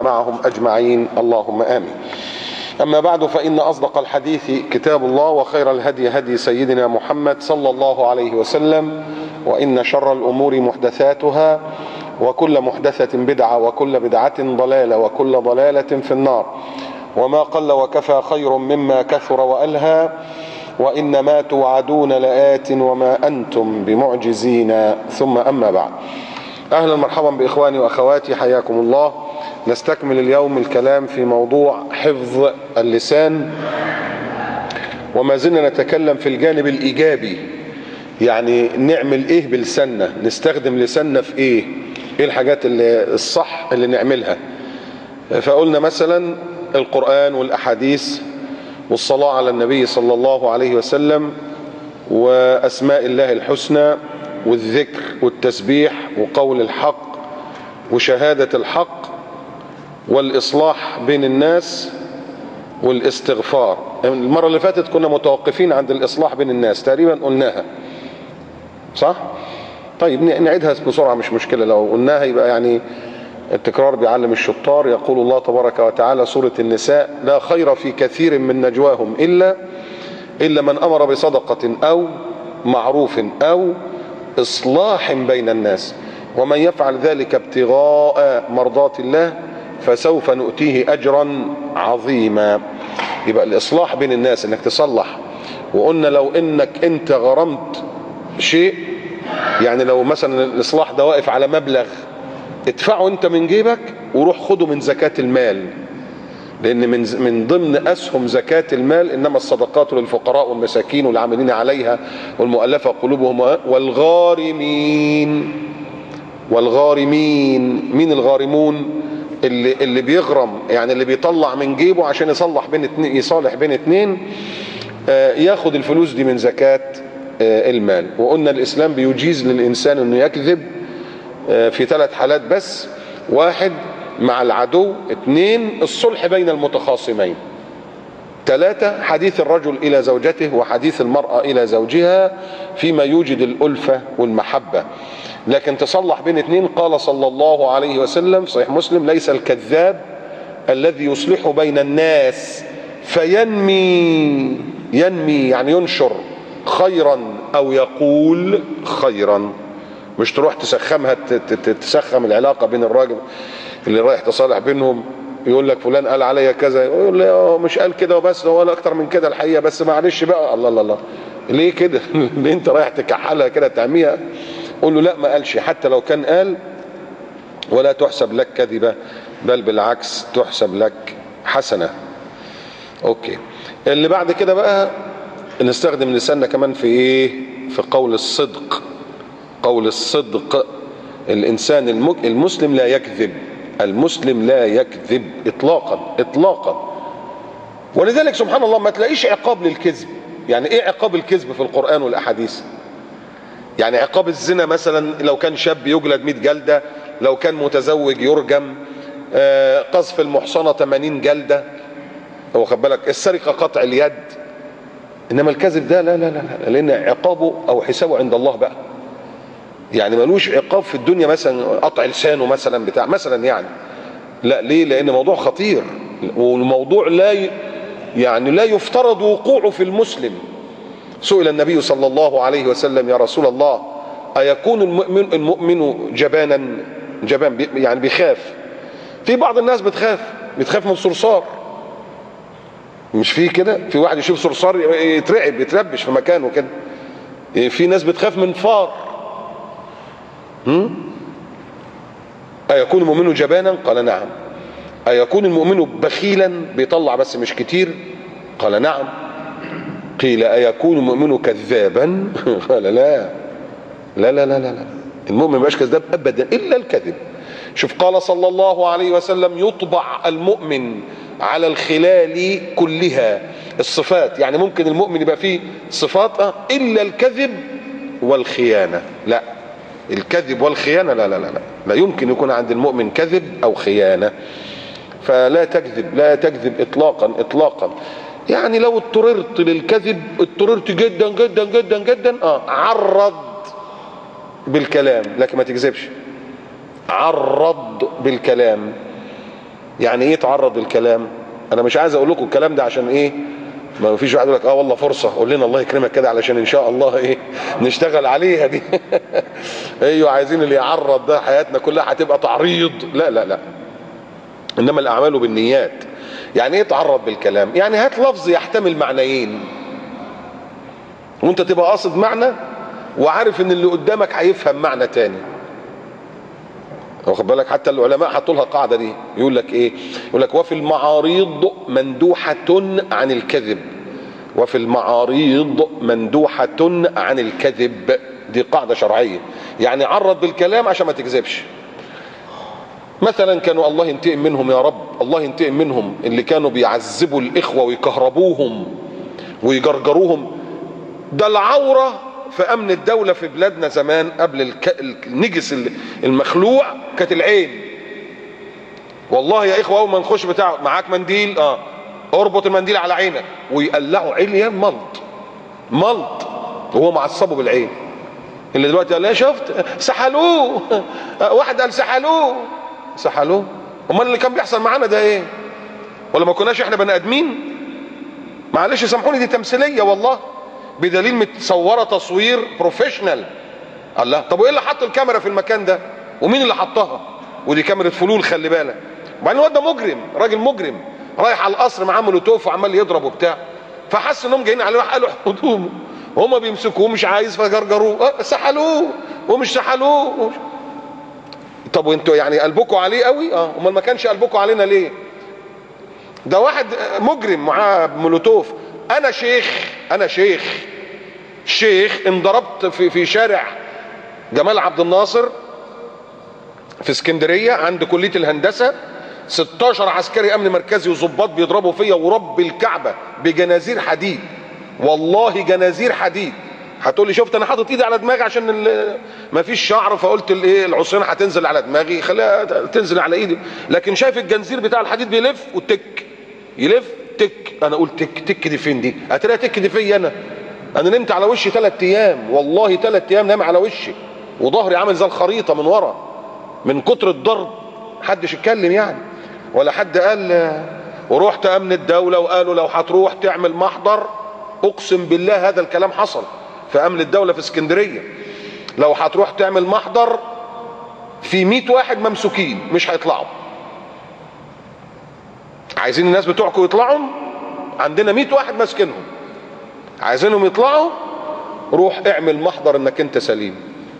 معهم أجمعين اللهم آمين. أما بعد، فإن أصدق الحديث كتاب الله، وخير الهدي هدي سيدنا محمد صلى الله عليه وسلم، وإن شر الأمور محدثاتها، وكل محدثة بدعة، وكل بدعة ضلالة، وكل ضلالة في النار. وما قل وكفى خير مما كثر وألهى، وإنما توعدون لآت وما أنتم بمعجزين. ثم أما بعد، أهلا مرحبا بإخواني وأخواتي، حياكم الله. نستكمل اليوم الكلام في موضوع حفظ اللسان، وما زلنا نتكلم في الجانب الإيجابي، يعني نعمل إيه بلساننا، نستخدم لساننا في إيه الحاجات اللي الصح اللي نعملها. فقلنا مثلا القرآن والأحاديث والصلاة على النبي صلى الله عليه وسلم، وأسماء الله الحسنى، والذكر والتسبيح، وقول الحق، وشهادة الحق، والإصلاح بين الناس، والاستغفار. المرة اللي فاتت كنا متوقفين عند الإصلاح بين الناس، تقريبا قلناها صح؟ طيب نعيدها بسرعة، مش مشكلة لو قلناها، يبقى يعني التكرار بيعلم الشطار. يقول الله تبارك وتعالى سورة النساء: لا خير في كثير من نجواهم إلا من أمر بصدقة أو معروف أو إصلاح بين الناس، ومن يفعل ذلك ابتغاء مرضات الله فسوف نؤتيه أجرا عظيما. يبقى الإصلاح بين الناس إنك تصلح. وقلنا لو إنك أنت غرمت شيء، يعني لو مثلا الإصلاح ده واقف على مبلغ، ادفعه أنت من جيبك وروح خده من زكاة المال، لأن من ضمن أسهم زكاة المال إنما الصدقات للفقراء والمساكين والعاملين عليها والمؤلفة قلوبهم والغارمين. مين الغارمون؟ اللي بيغرم، يعني اللي بيطلع من جيبه عشان يصالح بين اتنين، ياخد الفلوس دي من زكاة المال. وقلنا الإسلام بيجيز للإنسان إنه يكذب في 3 حالات بس: 1 مع العدو، 2 الصلح بين المتخاصمين، 3 حديث الرجل إلى زوجته وحديث المرأة إلى زوجها فيما يوجد الألفة والمحبة. لكن تصلح بين 2، قال صلى الله عليه وسلم صحيح مسلم: ليس الكذاب الذي يصلح بين الناس فينمي يعني ينشر خيرا أو يقول خيرا، مش تروح تسخمها، تسخم العلاقة بين الراجل اللي رايح تصالح بينهم، يقول لك فلان قال عليا كذا، يقول لي مش قال كده وبس، هو قال اكتر من كده الحقيقة، بس معلش بقى. الله الله الله، ليه كده؟ ليه انت رايح تكحلها كده تعميها؟ قول له لا، ما قالش، حتى لو كان قال، ولا تحسب لك كذبة، بل بالعكس تحسب لك حسنة. اوكي، اللي بعد كده بقى نستخدم لساننا كمان في ايه؟ في قول الصدق. قول الصدق. الانسان المسلم لا يكذب، المسلم لا يكذب اطلاقا. ولذلك سبحان الله ما تلاقيش عقاب للكذب. يعني ايه عقاب الكذب في القرآن والاحاديث؟ يعني عقاب الزنا مثلا لو كان شاب يجلد 100 جلدة، لو كان متزوج يرجم، قذف المحصنة 80 جلدة، واخد بالك، السرقة قطع اليد. انما الكذب ده لا لا لا، لان عقابه او حسابه عند الله بقى. يعني ملوش عقاب في الدنيا، مثلا قطع لسانه مثلا بتاع مثلا، يعني لا. ليه؟ لان موضوع خطير، والموضوع لا يفترض وقوعه في المسلم. سئل النبي صلى الله عليه وسلم: يا رسول الله، أيكون المؤمن جبان يعني بيخاف؟ في بعض الناس بتخاف من صرصار، مش في كده؟ في واحد يشوف صرصار يترعب يتربش في مكانه كده. في ناس بتخاف من فار. أيكون المؤمن جبانا؟ قال نعم. أيكون المؤمن بخيلا بيطلع بس مش كتير؟ قال نعم. قيل: أيكون المؤمن كذابا؟ قال لا لا لا لا لا، المؤمن مبقاش كذاب أبدا إلا الكذب. شوف، قال صلى الله عليه وسلم: يطبع المؤمن على الخلال كلها. الصفات، يعني ممكن المؤمن يبقى فيه صفات إلا الكذب والخيانة. لا، الكذب والخيانة لا لا لا لا، لا يمكن يكون عند المؤمن كذب أو خيانة. فلا تكذب، لا تكذب إطلاقا. يعني لو اضطررت للكذب، اضطررت جدا جدا جدا جدا، عرض بالكلام، لكن ما تكذبش. عرض بالكلام، يعني ايه تعرض للكلام؟ انا مش عايز اقول لكم الكلام ده عشان ايه ما فيش واحد يقول لك والله فرصه قول لنا الله يكرمك كده علشان ان شاء الله ايه نشتغل عليها دي. ايوه عايزين اللي يعرض ده حياتنا كلها هتبقى تعريض. لا لا لا، انما الاعمال بالنيات. يعني ايه تعرض بالكلام؟ يعني هات لفظ يحتمل معنيين وانت تبقى قاصد معنى وعارف ان اللي قدامك هيفهم معنى تاني. واخد بالك؟ حتى العلماء حطوا لها قاعده دي، يقول لك ايه؟ يقول لك وفي المعاريض مندوحه عن الكذب. وفي المعاريض مندوحه عن الكذب، دي قاعده شرعيه. يعني عرض بالكلام عشان ما تكذبش. مثلا كانوا الله ينتقم منهم يا رب، الله ينتقم منهم اللي كانوا بيعذبوا الاخوه ويكهربوهم ويجرجروهم. ده العوره في امن الدوله في بلادنا زمان قبل النجس المخلوع كانت العين. والله يا اخوه اول ما نخش بتاع معاك منديل اربط المنديل على عينك ويقلعوا عين ملط وهو معصبه بالعين. اللي دلوقتي قال لا شفت سحلوه، واحد قال سحلوه. امال اللي كان بيحصل معانا ده ايه؟ ولا ما كناش احنا بني ادمين؟ معلش سامحوني دي تمثيليه والله، بدليل متصوره تصوير بروفيشنال. الله، طب وايه اللي حط الكاميرا في المكان ده؟ ومين اللي حطها؟ ودي كاميرا فلول خلي بالك. وبعدين الواد ده مجرم، راجل مجرم رايح على القصر معاه مولوتوف وعمال يضرب وبتاع، فحس انهم جايين عليه راح قالوا هدومه وهم بيمسكوه مش عايز فجرجروه سحلوه ومش سحلوه. طب وانتوا يعني قلبكوا عليه قوي؟ امال ما كانش قلبكوا علينا ليه؟ ده واحد مجرم معاه مولوتوف. انا شيخ انضربت في شارع جمال عبد الناصر في اسكندريه عند كليه الهندسه، 16 عسكري امن مركزي وظباط بيضربوا فيا ورب الكعبه بجنازير حديد، والله جنازير حديد. هتقول لي شفت انا حاطط ايدي على دماغي عشان ما فيش شعر فقلت الايه العصيان هتنزل على دماغي خليها تنزل على ايدي، لكن شايف الجنزير بتاع الحديد بيلف وتك يلف تك. انا اقول تك دي فين دي؟ هتلاقي تك دي فيا انا نمت على وشي 3 ايام، والله 3 ايام نام على وشي وظهري عامل زي الخريطه من ورا من كتر الضرب. محدش اتكلم يعني ولا حد قال. ورحت امن الدوله وقالوا لو هتروح تعمل محضر، اقسم بالله هذا الكلام حصل في امن الدوله في اسكندريه، لو هتروح تعمل محضر في 100 واحد ممسوكين مش هيطلعوا. عايزين الناس بتوعكم يطلعوا؟ عندنا 100 واحد ماسكينهم عايزينهم يطلعوا، روح اعمل محضر انك انت سليم.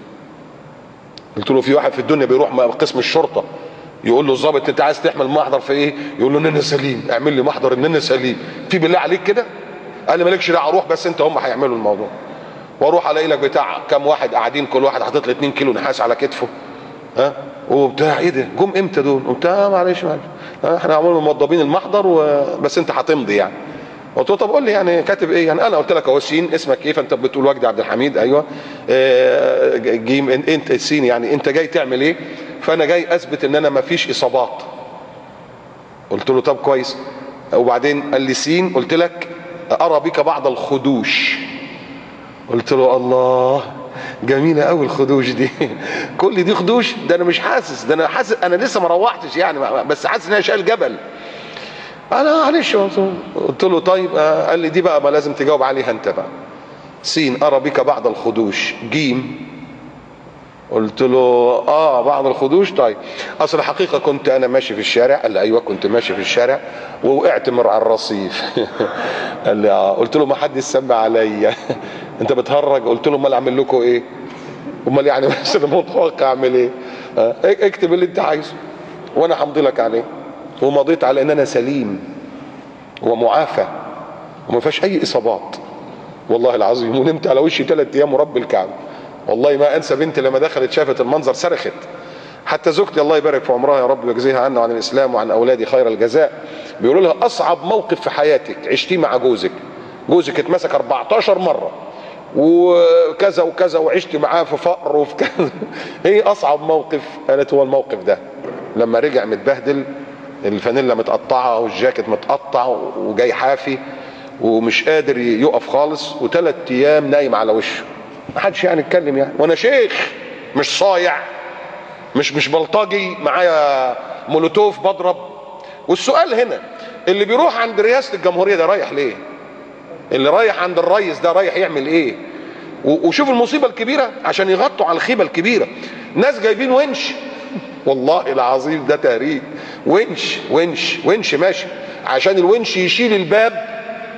قلت له في واحد في الدنيا بيروح قسم الشرطه يقول له الظابط انت عايز تعمل محضر في ايه؟ يقول له ان انا سليم. اعمل لي محضر ان انا سليم، في بالله عليك كده؟ قال لي مالكش دعوه، روح بس انت هم هيعملوا الموضوع. واروح الاقي لك بتاع كام واحد قاعدين كل واحد حاطط له 2 كيلو نحاس على كتفه وبتاع. ايه ده؟ جم امتى دول؟ قلت معلش احنا عمالين موضبين المحضر بس انت هتمضي يعني. قلت له طب قول لي يعني كاتب ايه؟ يعني انا قلت لك اهو سين اسمك ايه؟ فانت بتقول وجدي عبد الحميد. ايوه. جيم انت السين يعني انت جاي تعمل ايه؟ فانا جاي اثبت ان انا ما فيش اصابات. قلت له طب كويس. وبعدين قال لي سين، قلت لك ارى بك بعض الخدوش. قلت له الله جميله قوي الخدوش دي. كل دي خدوش؟ ده انا مش حاسس، ده انا حاسس انا لسه ما روحتش يعني، بس حاسس ان انا شايل جبل. انا معلش. قلت له طيب. قال لي دي بقى ما لازم تجاوب عليها انت بقى. سين ارى بك بعض الخدوش. جيم قلت له بعض الخدوش. طيب اصل الحقيقه كنت انا ماشي في الشارع. قال لي ايوه كنت ماشي في الشارع ووقعت من على الرصيف. قال لي قلت له ما حد يسمع عليا. انت بتهرج؟ قلت له امال اعمل لكم ايه؟ امال يعني بس انا متوقع اعمل ايه؟ اكتب اللي انت عايزه وانا همضي لك عليه. ومضيت على ان انا سليم ومعافى وما فيهاش اي اصابات والله العظيم. ونمت على وشي 3 ايام ورب الكعبه. والله ما انسى بنتي لما دخلت شافت المنظر صرخت. حتى زوجتي الله يبارك في عمرها يا رب ويجزيها عنا وعن الاسلام وعن اولادي خير الجزاء، بيقولوا لها اصعب موقف في حياتك عشتيه مع جوزك اتمسك 14 مره وكذا وكذا وعشت معاه في فقر وفي كذا. ايه اصعب موقف؟ قالت هو الموقف ده لما رجع متبهدل، الفانيلا متقطعه والجاكيت متقطع وجاي حافي ومش قادر يقف خالص و3 ايام نايم على وشه. ما حدش يعني اتكلم يعني، وانا شيخ مش صايع مش بلطجي معايا مولوتوف بضرب والسؤال هنا، اللي بيروح عند رئاسة الجمهورية ده رايح ليه؟ اللي رايح عند الرئيس ده رايح يعمل ايه؟ وشوف المصيبة الكبيرة عشان يغطوا على الخيبة الكبيرة. ناس جايبين ونش، والله العظيم ده تهريج، ونش ونش ونش ماشي عشان الونش يشيل الباب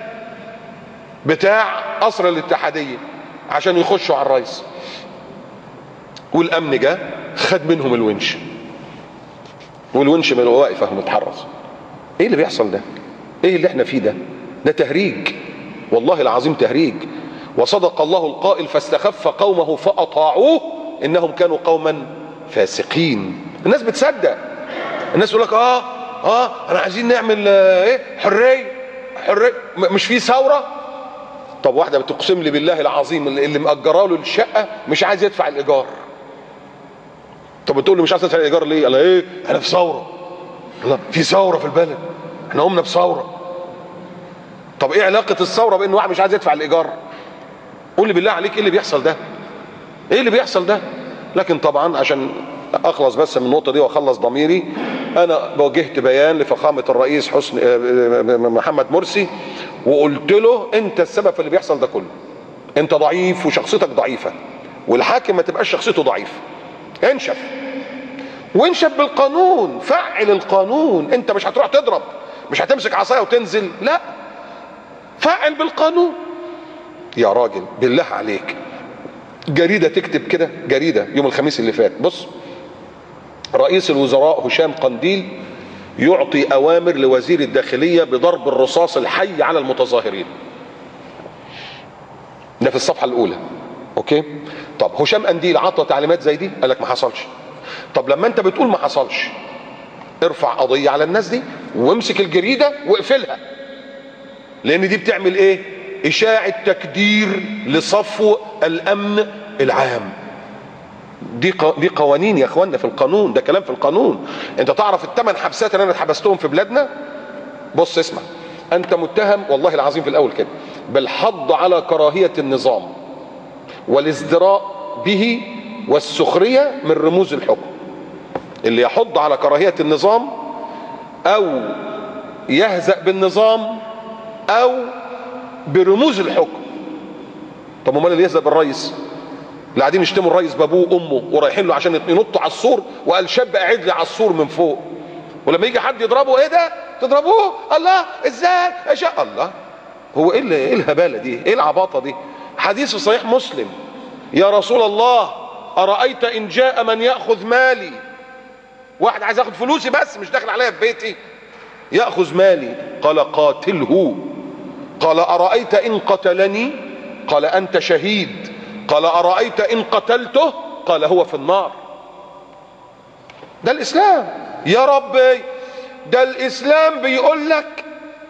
بتاع قصر الاتحادية عشان يخشوا على الرئيس. والامن جه خد منهم الونش، والونش من واقف اهو متحرس. ايه اللي بيحصل ده؟ ايه اللي احنا فيه ده؟ ده تهريج، والله العظيم تهريج. وصدق الله القائل فاستخف قومه فاطاعوه انهم كانوا قوما فاسقين. الناس بتصدق، الناس يقول لك انا عايزين نعمل ايه، حريه مش في ثوره. طب واحده بتقسم لي بالله العظيم اللي مأجره له الشقه مش عايز يدفع الايجار. طب بتقول له مش عايز تدفع الايجار ليه؟ قال ايه؟ احنا في ثوره. الله، في ثوره في البلد، احنا قمنا بثوره. طب ايه علاقه الثوره بان واحد مش عايز يدفع الايجار؟ قول لي بالله عليك ايه اللي بيحصل ده؟ ايه اللي بيحصل ده؟ لكن طبعا عشان اخلص بس من النقطه دي واخلص ضميري، انا وجهت بيان لفخامه الرئيس محمد مرسي وقلت له انت السبب في اللي بيحصل ده كله. انت ضعيف وشخصيتك ضعيفه، والحاكم ما تبقاش شخصيته ضعيفه. انشف وانشف بالقانون، فعل القانون. انت مش هتروح تضرب، مش هتمسك عصايه وتنزل، لا، فعل بالقانون. يا راجل بالله عليك، جريده تكتب كده، جريده يوم الخميس اللي فات، بص، رئيس الوزراء هشام قنديل يعطي اوامر لوزير الداخليه بضرب الرصاص الحي على المتظاهرين. ده في الصفحه الاولى. اوكي، طب هشام قنديل عطى تعليمات زي دي؟ قال لك ما حصلش. طب لما انت بتقول ما حصلش، ارفع قضيه على الناس دي وامسك الجريده واقفلها، لان دي بتعمل ايه؟ اشاعه تكدير لصفو الامن العام. دي قوانين يا اخوانا في القانون، ده كلام في القانون. انت تعرف الثمان حبسات اللي انا اتحبستهم في بلادنا؟ بص اسمع، انت متهم والله العظيم في الاول كده بالحض على كراهيه النظام والازدراء به والسخريه من رموز الحكم. اللي يحض على كراهيه النظام او يهزأ بالنظام او برموز الحكم. طب امال اللي يهزأ بالرئيس؟ اللي قاعدين يشتموا الرئيس بابوه وامه ورايحين له عشان ينطوا على السور، وقال شاب قاعد لي على السور من فوق، ولما يجي حد يضربه ايه ده؟ تضربوه؟ الله، ازاي؟ ايش الله؟ هو ايه الهباله دي؟ ايه العباطه دي؟ حديث في صحيح مسلم، يا رسول الله ارايت ان جاء من ياخذ مالي، واحد عايز ياخد فلوسي بس مش داخل عليا في بيتي، ياخذ مالي، قال قاتله. قال ارايت ان قتلني؟ قال انت شهيد. قال ارايت ان قتلته؟ قال هو في النار. ده الاسلام يا ربي، ده الاسلام بيقول لك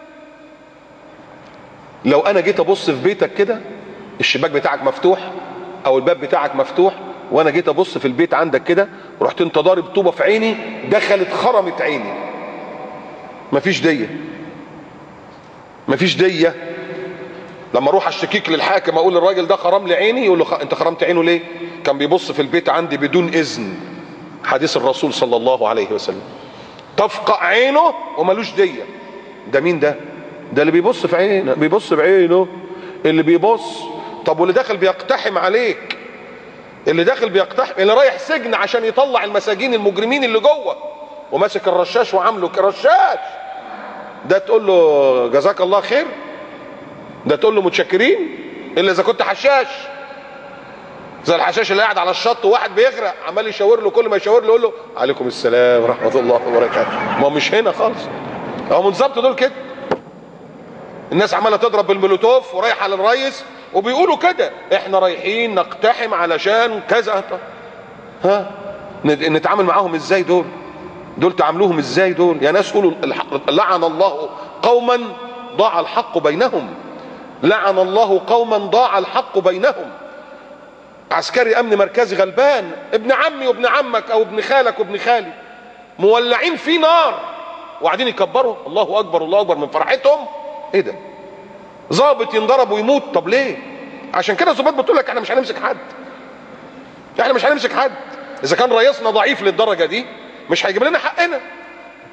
لو انا جيت ابص في بيتك كده، الشباك بتاعك مفتوح او الباب بتاعك مفتوح، وانا جيت ابص في البيت عندك كده، رحت انت ضارب طوبه في عيني، دخلت خرمت عيني، مفيش ديه، مفيش ديه. لما اروح اشتكيك للحاكم اقول الراجل ده خرم لي عيني، يقول له انت خرمت عينه ليه؟ كان بيبص في البيت عندي بدون اذن. حديث الرسول صلى الله عليه وسلم، تفقع عينه وملوش ديه. ده مين ده؟ ده اللي بيبص في عينه، بيبص بعينه، اللي بيبص. طب واللي داخل بيقتحم عليك، اللي داخل بيقتحم، اللي رايح سجن عشان يطلع المساجين المجرمين اللي جوه وماسك الرشاش وعامله كرشاش، ده تقول له جزاك الله خير؟ ده تقول له متشكرين؟ الا اذا كنت حشاش زي الحشاش اللي قاعد على الشط وواحد بيغرق عمال يشاور له، كل ما يشاور له يقول له عليكم السلام ورحمه الله وبركاته. ما هو مش هنا خالص، هو بالظبط دول كده. الناس عماله تضرب بالمولوتوف ورايحه للريس وبيقولوا كده احنا رايحين نقتحم علشان كذا. ها نتعامل معاهم ازاي دول تعاملوهم ازاي دول؟ يا ناس قولوا لعن الله قوما ضاع الحق بينهم، لعن الله قوما ضاع الحق بينهم. عسكري امن مركزي غلبان، ابن عمي وابن عمك او ابن خالك وابن خالي مولعين في نار وقاعدين يكبروا الله اكبر الله اكبر من فرحتهم. ايه ده؟ ضابط ينضرب ويموت. طب ليه؟ عشان كده الضباط بتقول لك احنا مش هنمسك حد، احنا مش هنمسك حد. اذا كان رئيسنا ضعيف للدرجه دي مش هيجيب لنا حقنا.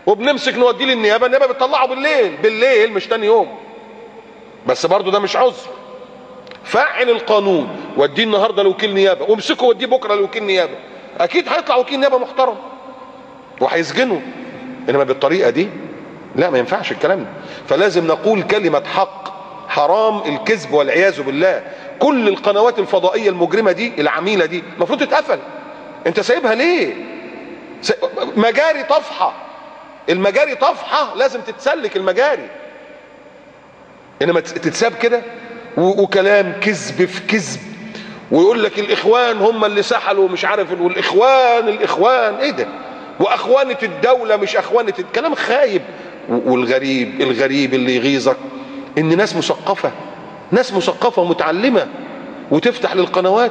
وبنمسك نوديه للنيابه، النيابه بتطلعه بالليل مش تاني يوم. بس برضه ده مش عذر. فعل القانون، وديه النهارده لوكيل نيابه، وامسكه وديه بكره لوكيل نيابه، اكيد هيطلع وكيل نيابه محترم وهيسجنه. انما بالطريقه دي لا، ما ينفعش الكلام ده. فلازم نقول كلمه حق. حرام الكذب والعياذ بالله. كل القنوات الفضائيه المجرمه دي العميله دي المفروض تتقفل. انت سايبها ليه؟ مجاري طفحه، المجاري طفحه لازم تتسلك المجاري، انما تتساب كده وكلام كذب في كذب، ويقول لك الاخوان هم اللي سحلوا مش عارف، والاخوان ايه ده؟ واخوانة الدولة مش اخوانة، كلام خايب. والغريب اللي يغيظك ان ناس مثقفة ومتعلمة وتفتح للقنوات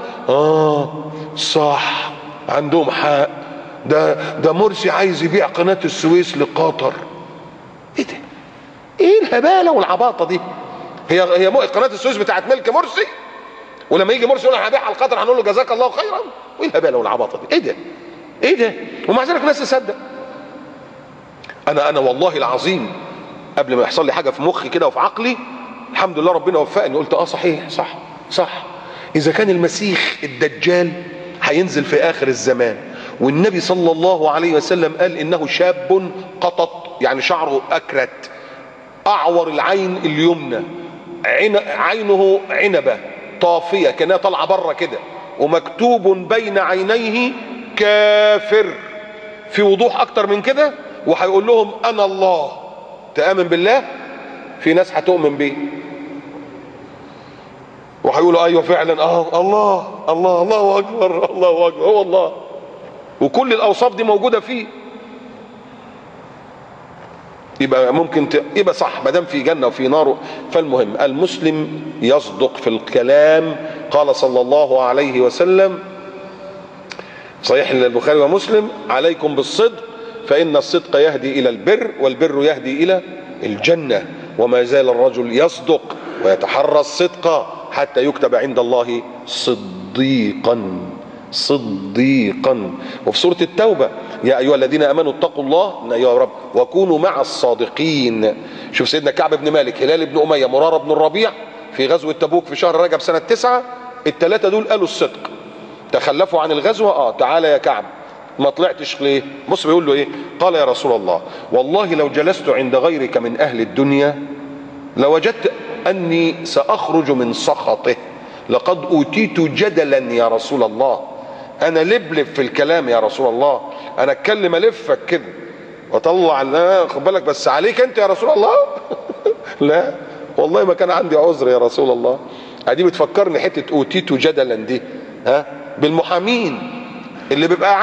صح عندهم حق، ده مرسي عايز يبيع قناة السويس لقطر. ايه ده؟ ايه الهبالة والعباطة دي؟ هي قناة السويس بتاعت ملك مرسي، ولما يجي مرسي يقول انا هبيعها لقطر هنقول له جزاك الله خيرا؟ وايه الهبالة والعباطة دي؟ ايه ده؟ ومع ذلك ناس تصدق. انا والله العظيم قبل ما يحصل لي حاجة في مخي كده وفي عقلي، الحمد لله ربنا وفقني، قلت صحيح، صح. اذا كان المسيح الدجال هينزل في اخر الزمان، والنبي صلى الله عليه وسلم قال انه شاب قطط، يعني شعره اكرت، اعور العين اليمنى، عينه عنبة طافية كأنها طالعة بره كده، ومكتوب بين عينيه كافر، في وضوح اكتر من كده، وهيقول لهم انا الله. تآمن بالله؟ في ناس هتؤمن بيه وهيقولوا ايوه فعلا الله اكبر هو الله، وكل الاوصاف دي موجودة فيه. يبقى ممكن يبقى صح ما دام في جنه وفي نار. فالمهم المسلم يصدق في الكلام. قال صلى الله عليه وسلم صحيح البخاري ومسلم: عليكم بالصدق فإن الصدق يهدي إلى البر، والبر يهدي إلى الجنة. وما زال الرجل يصدق ويتحرى الصدق حتى يكتب عند الله صديقا. وفي سورة التوبة: يا أيها الذين آمنوا اتقوا الله يا رب وكونوا مع الصادقين. شوف سيدنا كعب بن مالك، هلال بن أمية، مرارة بن الربيع، في غزوة تبوك في شهر رجب سنة 9، الثلاثة دول قالوا الصدق، تخلفوا عن الغزوة. تعالى يا كعب ما طلعتش ليه؟ بص بيقول له ايه؟ قال يا رسول الله والله لو جلست عند غيرك من أهل الدنيا لوجدت أني سأخرج من سخطه، لقد أوتيت جدلا يا رسول الله، انا لبلب في الكلام يا رسول الله، انا اتكلم الفك كده واطلع خد بالك بس عليك انت يا رسول الله. لا والله ما كان عندي عذر يا رسول الله. ادي بتفكرني حته اوتيت جدلا دي بالمحامين اللي بيبقى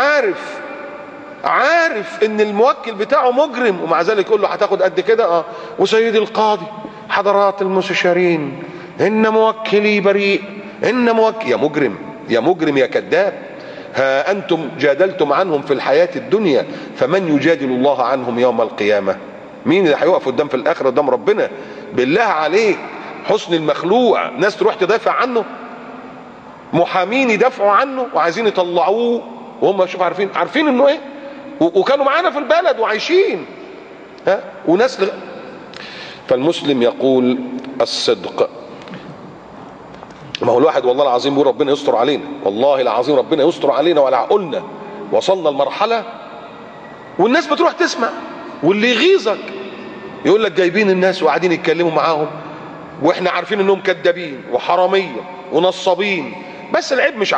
عارف ان الموكل بتاعه مجرم، ومع ذلك يقول له هتاخد قد كده. وسيدي القاضي حضرات المستشارين ان موكلي بريء، ان موكل. يا مجرم يا كذاب، ها أنتم جادلتم عنهم في الحياة الدنيا فمن يجادل الله عنهم يوم القيامة؟ مين اللي هيقف قدام في الآخرة قدام ربنا؟ بالله عليك حسن المخلوع ناس تروح تدافع عنه، محامين يدافعوا عنه وعايزين يطلعوه وهم شوف عارفين انه ايه، وكانوا معانا في البلد وعايشين وناس فالمسلم يقول الصدق. ما هو الواحد والله العظيم بيقول ربنا يستر علينا، والله العظيم ربنا يستر علينا ولا عقلنا. وصلنا لمرحله والناس بتروح تسمع، واللي يغيظك يقول لك جايبين الناس وقاعدين يتكلموا معاهم واحنا عارفين انهم كذابين وحراميه ونصابين، بس العيب مش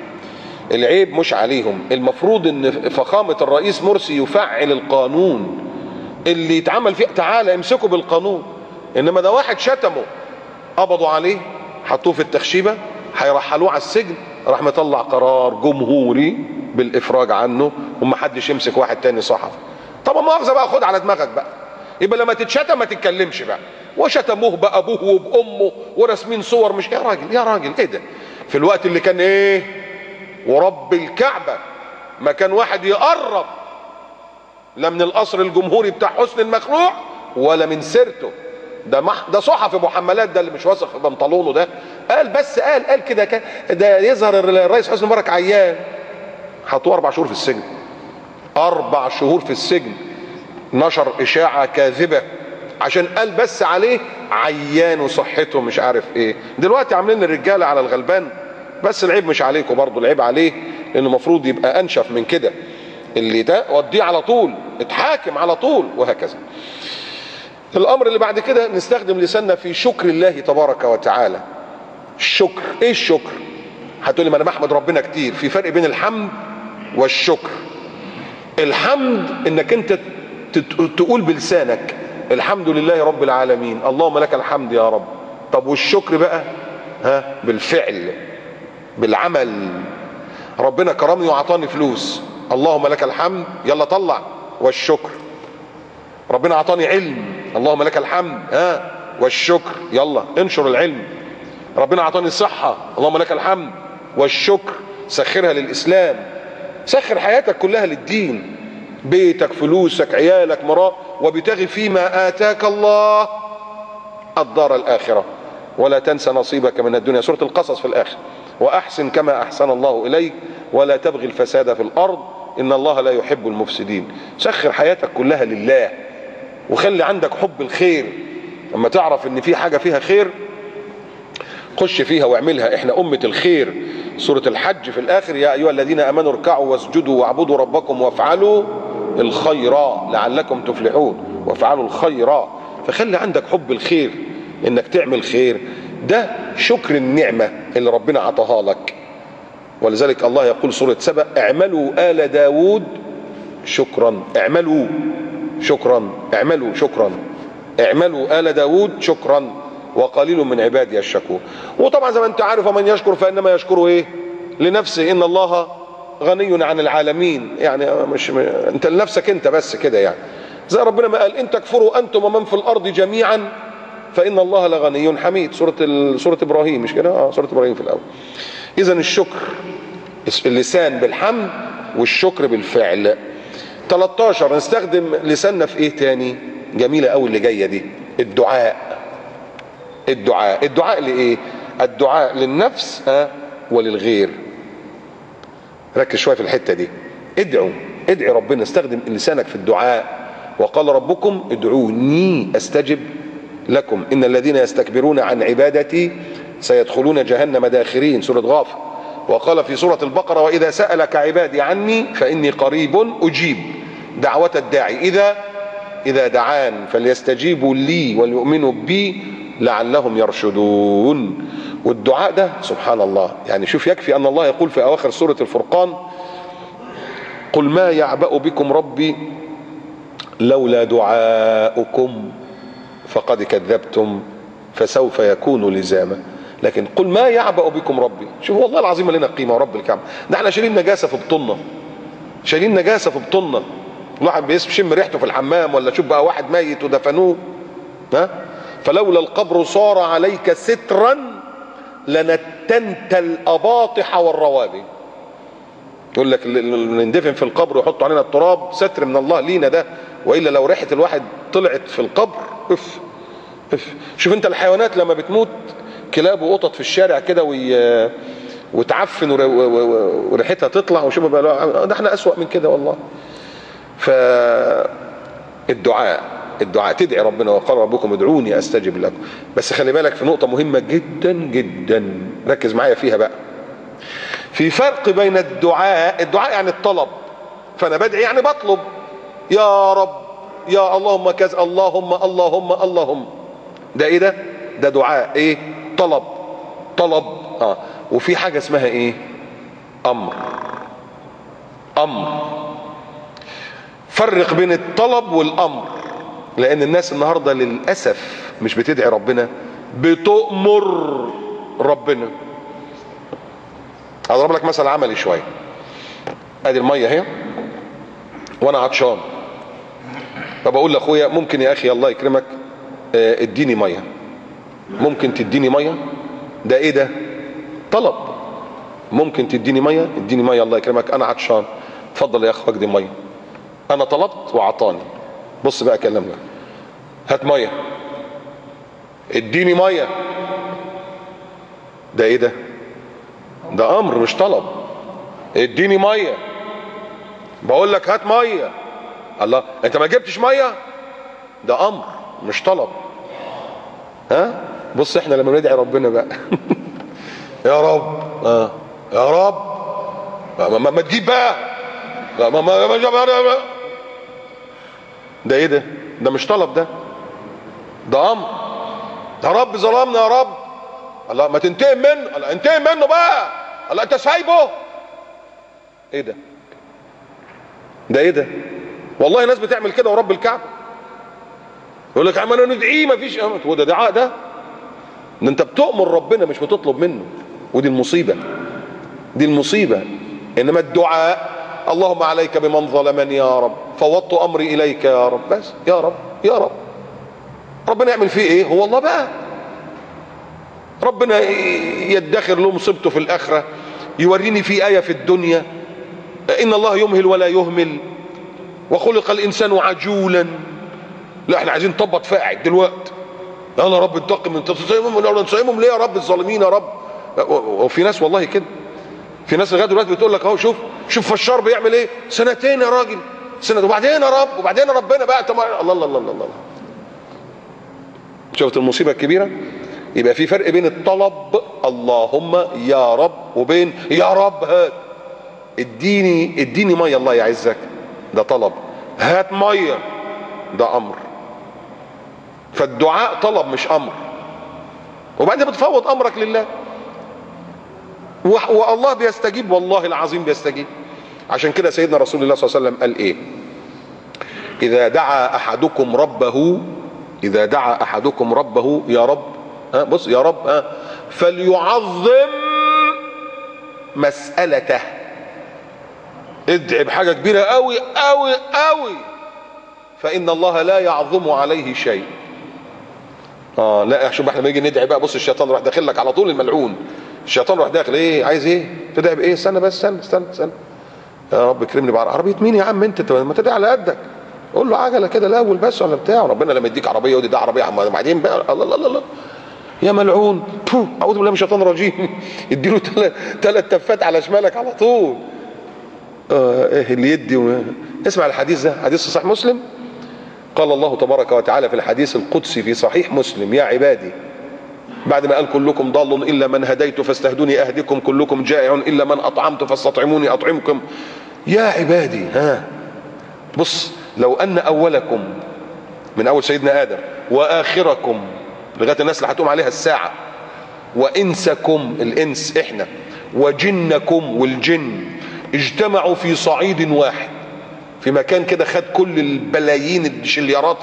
عليهم. المفروض ان فخامه الرئيس مرسي يفعل القانون اللي يتعمل فيه، تعالى امسكوا بالقانون. انما ده واحد شتمه قبضوا عليه حطوه في التخشيبه هيرحلوه على السجن، راح مطلع قرار جمهوري بالافراج عنه ومحدش يمسك واحد تاني صحفي. طب مؤاخذه بقى، خد على دماغك بقى، يبقى لما تتشتم ما تتكلمش بقى. وشتموه بابوه وبامه ورسمين صور، مش يا راجل ايه ده؟ في الوقت اللي كان ايه ورب الكعبه ما كان واحد يقرب لا من القصر الجمهوري بتاع حسن المخلوع ولا من سيرته. ده صحفي محملات، ده اللي مش واثق في بنطلونه ده، قال كده ده يظهر الرئيس حسني مبارك عيان، حطوه 4 شهور في السجن. 4 شهور في السجن نشر اشاعة كاذبة عشان قال بس عليه عيان وصحته مش عارف ايه. دلوقتي عاملين الرجالة على الغلبان، بس العيب مش عليكم برضو، العيب عليه، لانه المفروض يبقى انشف من كده. اللي ده وديه على طول، اتحاكم على طول، وهكذا. الامر اللي بعد كده نستخدم لساننا في شكر الله تبارك وتعالى. الشكر، ايه الشكر؟ هتقولي ما انا بحمد ربنا كتير. في فرق بين الحمد والشكر. الحمد انك انت تقول بلسانك الحمد لله رب العالمين، اللهم لك الحمد يا رب. طب والشكر بقى؟ بالفعل، بالعمل. ربنا كرمني وعطاني فلوس، اللهم لك الحمد، يلا طلع والشكر. ربنا عطاني علم، اللهم لك الحمد والشكر، يلا انشر العلم. ربنا عطاني صحة، اللهم لك الحمد والشكر، سخرها للإسلام. سخر حياتك كلها للدين، بيتك، فلوسك، عيالك، مراه، وابتغي فيما آتاك الله الدار الآخرة ولا تنسى نصيبك من الدنيا. سورة القصص في الآخر. وأحسن كما أحسن الله إليك ولا تبغي الفساد في الأرض إن الله لا يحب المفسدين. سخر حياتك كلها لله، وخلي عندك حب الخير. لما تعرف ان في حاجة فيها خير خش فيها واعملها. احنا أمة الخير. سورة الحج في الآخر يا أيها الذين آمنوا اركعوا واسجدوا واعبدوا ربكم وافعلوا الخير لعلكم تفلحون. وافعلوا الخير. فخلي عندك حب الخير، انك تعمل خير. ده شكر النعمة اللي ربنا عطاها لك. ولذلك الله يقول سورة سبأ اعملوا آل داود شكرا. اعملوا شكرا، اعملوا شكرا، اعملوا آل داود شكرا وقليل من عبادي الشكور. وطبعا زي ما انت عارف ومن يشكر فإنما يشكر ايه؟ لنفسه، ان الله غني عن العالمين. يعني مش انت لنفسك انت بس كده، يعني زي ربنا ما قال ان تكفروا انتم ومن في الارض جميعا فإن الله لغني حميد. سورة ابراهيم مش كده؟ سورة ابراهيم في الاول. اذا الشكر، اللسان بالحمد والشكر بالفعل. 13 نستخدم لساننا في ايه تاني؟ جميلة قوي اللي جاية دي، الدعاء. الدعاء، الدعاء لايه؟ الدعاء للنفس وللغير. ركز شوية في الحتة دي. ادعي ربنا، استخدم لسانك في الدعاء. وقال ربكم ادعوني استجب لكم ان الذين يستكبرون عن عبادتي سيدخلون جهنم داخرين. سورة غافر. وقال في سورة البقرة وإذا سألك عبادي عني فإني قريب أجيب دعوة الداعي إذا دعان فليستجيبوا لي وليؤمنوا بي لعلهم يرشدون. والدعاء ده سبحان الله، يعني شوف، يكفي أن الله يقول في أواخر سورة الفرقان قل ما يعبأ بكم ربي لولا دعاؤكم فقد كذبتم فسوف يكون لزاما. لكن قل ما يعبأ بكم ربي. شوف والله العظيم لنا قيمة ورب الكعبة. ده احنا شايلين نجاسة في بطننا، شايلين نجاسة في بطننا. الواحد بيشم ريحته في الحمام، ولا شوف بقى واحد ميت ودفنوه. فلولا القبر صار عليك سترا لنتنت الأباطح والروابي. يقول لك نندفن في القبر ويحطوا علينا التراب، ستر من الله لينا ده، وإلا لو ريحة الواحد طلعت في القبر شوف انت الحيوانات لما بتموت، كلاب وقطط في الشارع كده وتعفن وريحتها تطلع، وشوف بقى ده احنا أسوأ من كده والله. فالدعاء تدعي ربنا وقال ربكم ادعوني استجب لكم. بس خلي بالك في نقطة مهمة جدا جدا، ركز معايا فيها بقى. في فرق بين الدعاء يعني الطلب، فانا بدعي يعني بطلب يا رب يا اللهم كذا، اللهم ده ايه ده دعاء ايه؟ طلب. وفي حاجة اسمها ايه؟ امر. فرق بين الطلب والامر، لان الناس النهاردة للأسف مش بتدعي ربنا، بتؤمر ربنا. اضرب لك مثل عملي شوية. ادي المية اهي وانا عطشان، فبقول لاخويا ممكن يا اخي الله يكرمك اديني مية، ممكن تديني مية؟ ده ايه ده؟ طلب. ممكن تديني مية؟ اديني مية الله يكرمك انا عطشان، اتفضل يا اخ اقدم مية. انا طلبت وعطاني. بص بقى كلامنا، هات مية، اديني مية. ده ايه ده؟ ده امر مش طلب. اديني مية، بقول لك هات مية، الله انت ما جبتش ميه، ده امر مش طلب. ها بص احنا لما ندعي ربنا بقى يا رب يا رب ما تجيب بقى، ده ايه ده؟ ده مش طلب، ده امر. يا رب ظلمنا يا رب، الله ما تنتقم منه، الله انتقم منه بقى، الله انت سايبه؟ ايه ده؟ ده ايه ده؟ والله ناس بتعمل كده ورب الكعبه يقول لك عمالنا ندعيه ما فيش امل. وده دعاء ده انت بتؤمر ربنا مش بتطلب منه، ودي المصيبه، دي المصيبه. انما الدعاء اللهم عليك بمن ظلمني يا رب، فوضت امري اليك يا رب، بس يا رب يا رب. ربنا يعمل فيه ايه؟ هو الله بقى، ربنا يدخر له مصيبته في الاخره، يوريني في ايه في الدنيا ان الله يمهل ولا يهمل وخلق الانسان عجولا. لا احنا عايزين نطبط فاعل دلوقتي، يلا رب انتقم، انت تصيبهم ليه يا رب الظالمين يا رب؟ وفي ناس والله كده، في ناس لغايه دلوقتي بتقول لك اهو شوف فشار بيعمل ايه، سنتين يا راجل، سنه وبعدين يا رب، وبعدين ربنا بقى الله الله الله الله الله. شفت المصيبه الكبيره؟ يبقى في فرق بين الطلب اللهم يا رب وبين يا رب هات اديني ميه الله يعزك، ده طلب. هات ميه ده امر. فالدعاء طلب مش امر، وبعدين بتفوض امرك لله والله بيستجيب، والله العظيم بيستجيب. عشان كده سيدنا رسول الله صلى الله عليه وسلم قال ايه؟ اذا دعا احدكم ربه يا رب، بص يا رب، فليعظم مسألته. ادعي بحاجة كبيرة قوي قوي قوي، فإن الله لا يعظم عليه شيء. لا شوف احنا لما نيجي ندعي بقى، بص الشيطان راح داخل لك على طول، الملعون الشيطان راح داخل ايه؟ عايز ايه؟ تدعي بايه؟ استنى بس، استنى يا رب اكرمني بعربية مين يا عم انت؟ ما تدعي على قدك، قول له عجله كده الاول بس ولا بتاع، ربنا لما يديك عربيه ودي ده عربيه بعدين بقى الله الله الله يا ملعون، اعوذ بالله من الشيطان الرجيم. اديله 3 تفات على شمالك على طول. ايه اللي يدي اسمع الحديث ده، حديث صحيح مسلم. قال الله تبارك وتعالى في الحديث القدسي في صحيح مسلم: يا عبادي، بعد ما قال كلكم ضال الا من هديت فاستهدوني اهدكم، كلكم جائع الا من اطعمت فاستطعموني اطعمكم. يا عبادي، بص لو ان اولكم من اول سيدنا ادم واخركم لغايه الناس اللي هتقوم عليها الساعه، وانسكم الانس احنا، وجنكم والجن، اجتمعوا في صعيد واحد، في مكان كده، خد كل البلايين الشليارات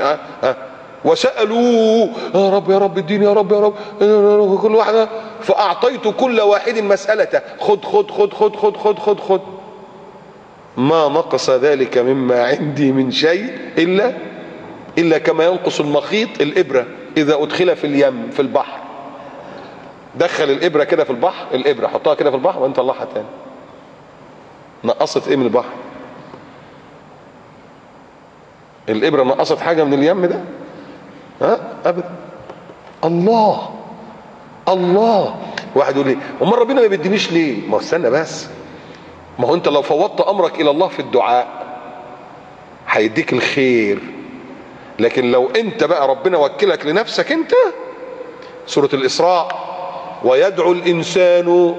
وسالوا يا رب يا رب اديني يا رب يا رب، كل واحده، فاعطيت كل واحد مسالته، خد ما نقص ذلك مما عندي من شيء الا كما ينقص المخيط الابره اذا ادخل في اليم في البحر. دخل الابره كده في البحر، الابره حطها كده في البحر وانت طلعها تاني، نقصت ايه من البحر؟ الابره نقصت حاجه من اليم ده؟ ابدا. الله. واحد يقول لي امال ربنا ما بيدينيش ليه؟ ما استنى بس، ما هو انت لو فوضت امرك الى الله في الدعاء هيديك الخير، لكن لو انت بقى ربنا وكلك لنفسك انت، سورة الاسراء: ويدعو الانسان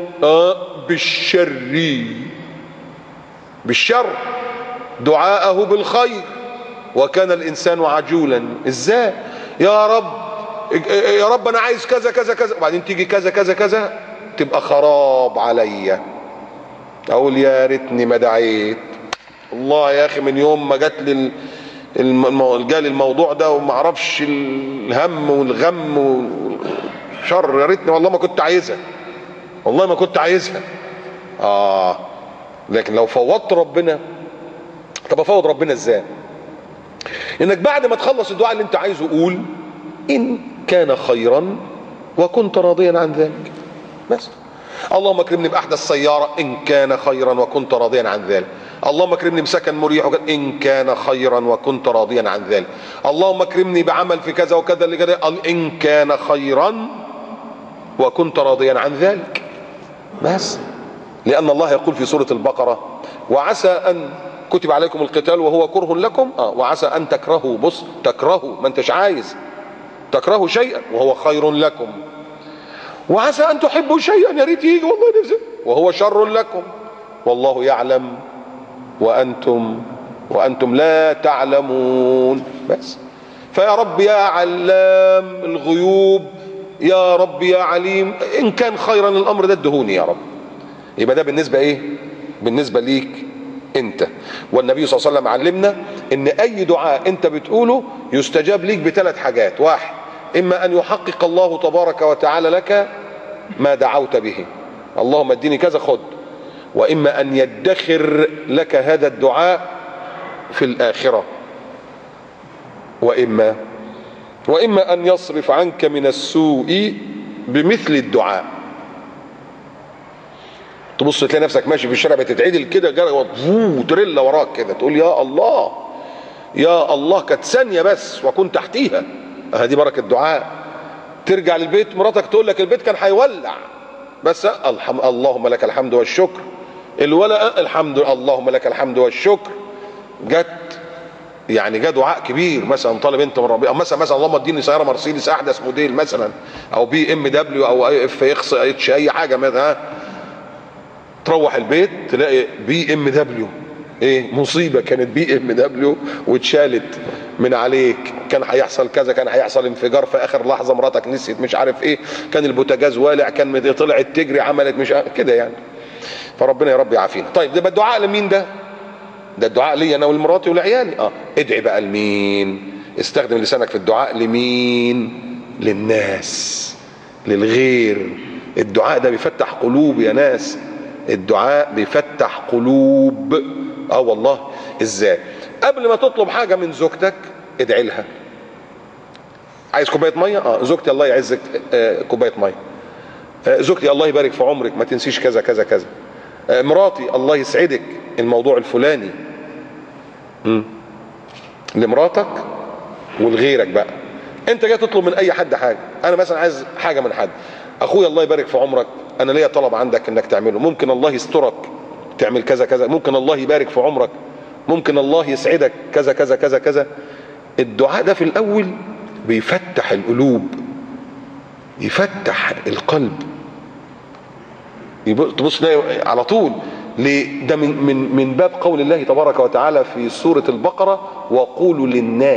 بالشر دعاءه بالخير وكان الانسان عجولا. ازاي يا رب انا عايز كذا كذا كذا، وبعدين تيجي كذا كذا كذا تبقى خراب عليا، اقول يا ريتني ما دعيت. والله يا اخي من يوم ما جات لي جالي الموضوع ده وما اعرفش الهم والغم والشر، يا ريتني والله ما كنت عايزها، والله ما كنت عايزها. لكن لو فوضت ربنا، طب افوض ربنا ازاي؟ انك بعد ما تخلص الدعاء اللي انت عايزه قول: ان كان خيرا وكنت راضيا عن ذلك، بس. اللهم اكرمني باحدث سياره ان كان خيرا وكنت راضيا عن ذلك. اللهم اكرمني بسكن مريح ان كان خيرا وكنت راضيا عن ذلك. اللهم اكرمني بعمل في كذا وكذا اللي كذا ان كان خيرا وكنت راضيا عن ذلك، بس. لان الله يقول في سوره البقره: وعسى ان كتب عليكم القتال وهو كره لكم، وعسى ان تكرهوا، بص تكرهوا ما انتش عايز، تكرهوا شيئا وهو خير لكم، وعسى ان تحبوا شيئا، يا ريت يجي والله نفسي، وهو شر لكم، والله يعلم وانتم لا تعلمون. بس فيا رب يا علام الغيوب، يا رب يا عليم، ان كان خيرا الامر ده ادهوني يا رب. يبقى ده بالنسبه ايه؟ بالنسبه ليك انت. والنبي صلى الله عليه وسلم علمنا ان اي دعاء انت بتقوله يستجاب ليك بثلاث حاجات: واحد، اما ان يحقق الله تبارك وتعالى لك ما دعوت به، اللهم اديني كذا خد، واما ان يدخر لك هذا الدعاء في الاخره، واما ان يصرف عنك من السوء بمثل الدعاء. تبص تلاقي نفسك ماشي في الشارع بتتعدل كده جرى تريلا وراك كده، تقول يا الله يا الله، كانت ثانيه بس وكنت تحتيها، هذه بركه دعاء. ترجع للبيت مراتك تقول لك البيت كان هيولع، بس اللهم لك الحمد والشكر، الولا الحمد اللهم لك الحمد والشكر. جاء دعاء كبير، مثلا طالب انت من ربنا، مثلا اللهم اديني سياره مرسيدس احدث موديل مثلا، او بي ام دبليو، او اف اكس اتش، اي حاجه مثلا. تروح البيت تلاقي بي ام دبليو، ايه مصيبه، كانت بي ام دبليو واتشالت من عليك، كان هيحصل كذا، كان هيحصل انفجار في اخر لحظه، مراتك نسيت مش عارف ايه، كان البوتاجاز والع، كان طلعت تجري عملت مش كده يعني. فربنا يا رب يعافينا. طيب ده الدعاء لمين ده؟ ده الدعاء لي انا والمراتي والعيال. ادعي بقى لمين؟ استخدم لسانك في الدعاء لمين؟ للناس، للغير. الدعاء ده بيفتح قلوب يا ناس، الدعاء بيفتح قلوب. والله. ازاي؟ قبل ما تطلب حاجه من زوجتك ادعي لها. عايز كوبايه ميه؟ زوجتي الله يعزك كوبايه ميه. زوجتي الله يبارك في عمرك، ما تنسيش كذا كذا كذا. مراتي الله يسعدك الموضوع الفلاني. لمراتك ولغيرك بقى. انت جاي تطلب من اي حد حاجه، انا مثلا عايز حاجه من حد، اخويا الله يبارك في عمرك انا ليا طلب عندك انك تعمله، ممكن الله يسترك تعمل كذا كذا، ممكن الله يبارك في عمرك، ممكن الله يسعدك كذا كذا كذا كذا. الدعاء ده في الاول بيفتح القلوب، يفتح القلب. تبص على طول ليه؟ ده من باب قول الله تبارك وتعالى في سورة البقرة: وقولوا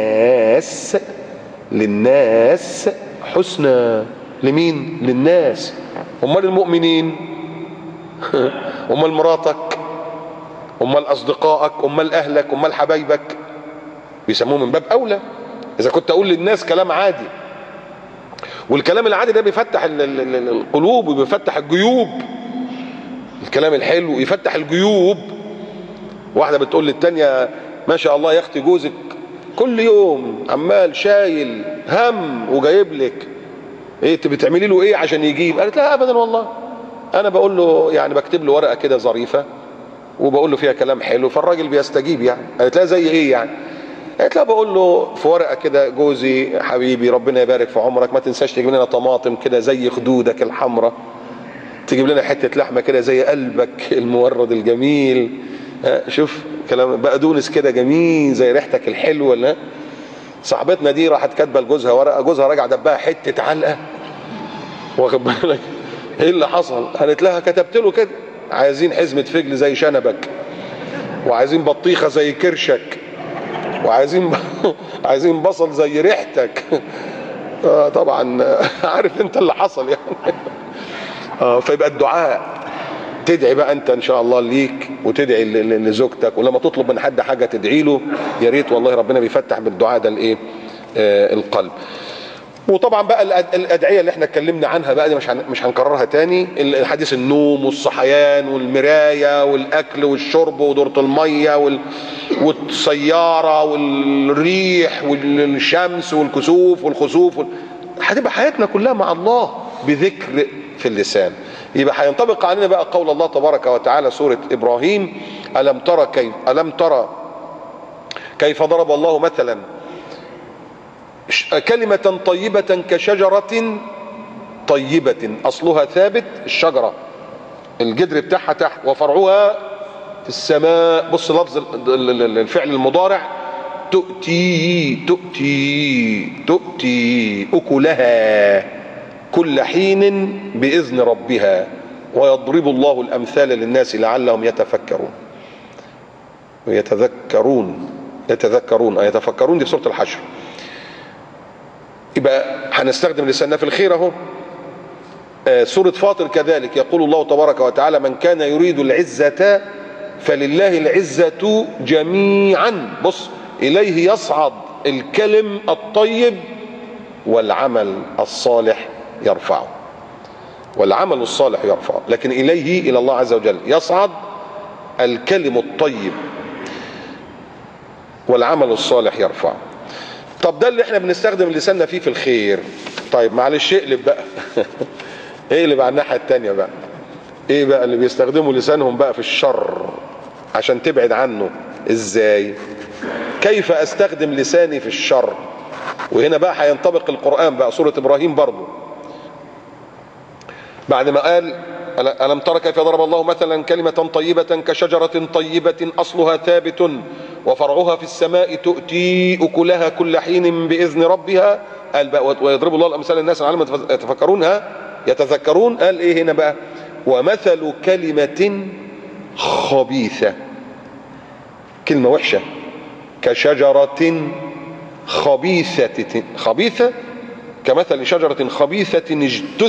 للناس حسنى. لمين؟ للناس. امال المؤمنين؟ امال مراتك؟ امال اصدقائك؟ امال اهلك؟ امال حبايبك؟ بيسموه من باب اولى. اذا كنت اقول للناس كلام عادي، والكلام العادي ده بيفتح القلوب وبيفتح الجيوب، الكلام الحلو يفتح الجيوب. واحده بتقول للتانيه: ما شاء الله يا اختي جوزك كل يوم عمال شايل هم وجايب لك ايه، انت بتعملي له ايه عشان يجيب؟ قالت لا ابدا والله، انا بقول له يعني بكتب له ورقه كده ظريفه وبقول له فيها كلام حلو فالراجل بيستجيب يعني. قالت لا زي ايه يعني؟ قالت لا بقول له في ورقه كده: جوزي حبيبي ربنا يبارك في عمرك، ما تنساش تجيب لنا طماطم كده زي خدودك الحمراء، تجيب لنا حته لحمه كده زي قلبك المورد الجميل، شوف كلام بقدونس كده جميل زي ريحتك الحلوه. لا صاحبتنا دي راحت كاتبه لجوزها ورقه، جوزها راجع دبها حته علقه، واخد بالك ايه اللي حصل؟ قالت لها كتبت له كده: عايزين حزمه فجل زي شنبك، وعايزين بطيخه زي كرشك، عايزين بصل زي ريحتك. طبعا عارف انت اللي حصل يعني. فيبقى الدعاء تدعي بقى انت ان شاء الله ليك، وتدعي لزوجتك، ولما تطلب من حد حاجه تدعي له. يا ريت والله ربنا بيفتح بالدعاء ده الايه؟ القلب. وطبعا بقى الادعيه اللي احنا اتكلمنا عنها بقى دي مش هنكررها تاني. الحديث النوم والصحيان والمرايه والاكل والشرب ودوره الميه والسياره والريح والشمس والكسوف والخسوف هتبقى حياتنا كلها مع الله بذكر في اللسان. يبقى هينطبق علينا بقى قول الله تبارك وتعالى سورة إبراهيم: ألم ترى كيف ضرب الله مثلا كلمة طيبة كشجرة طيبة أصلها ثابت، الشجرة الجذر بتاعها تحت وفرعها في السماء. بص لفظ الفعل المضارع، تؤتي تؤتي تؤتي أكلها كل حين بإذن ربها ويضرب الله الأمثال للناس لعلهم يتفكرون. يتفكرون دي في سورة الحشر. يبقى هنستخدم لساننا في الخير اهو. سورة فاطر كذلك يقول الله تبارك وتعالى: من كان يريد العزة فلله العزة جميعا. بص، إليه يصعد الكلم الطيب والعمل الصالح يرفعه. والعمل الصالح يرفعه، لكن إليه، إلى الله عز وجل، يصعد الكلم الطيب والعمل الصالح يرفعه. طب ده اللي احنا بنستخدم لساننا فيه في الخير. طيب معلش اقلب بقى اقلب على الناحية التانية بقى. ايه بقى اللي بيستخدموا لسانهم بقى في الشر عشان تبعد عنه؟ ازاي؟ كيف استخدم لساني في الشر؟ وهنا بقى هينطبق القرآن بقى، سورة ابراهيم برضو، بعد ما قال: ألم تر كيف ضرب الله مثلا كلمة طيبة كشجرة طيبة أصلها ثابت وفرعها في السماء تؤتي أكلها كل حين بإذن ربها. قال بقى: ويضرب الله الأمثال للناس لعلهم يتذكرون. قال إيه هنا بقى؟ ومثل كلمة خبيثة، كلمة وحشة، كشجرة خبيثة كمثل شجرة خبيثة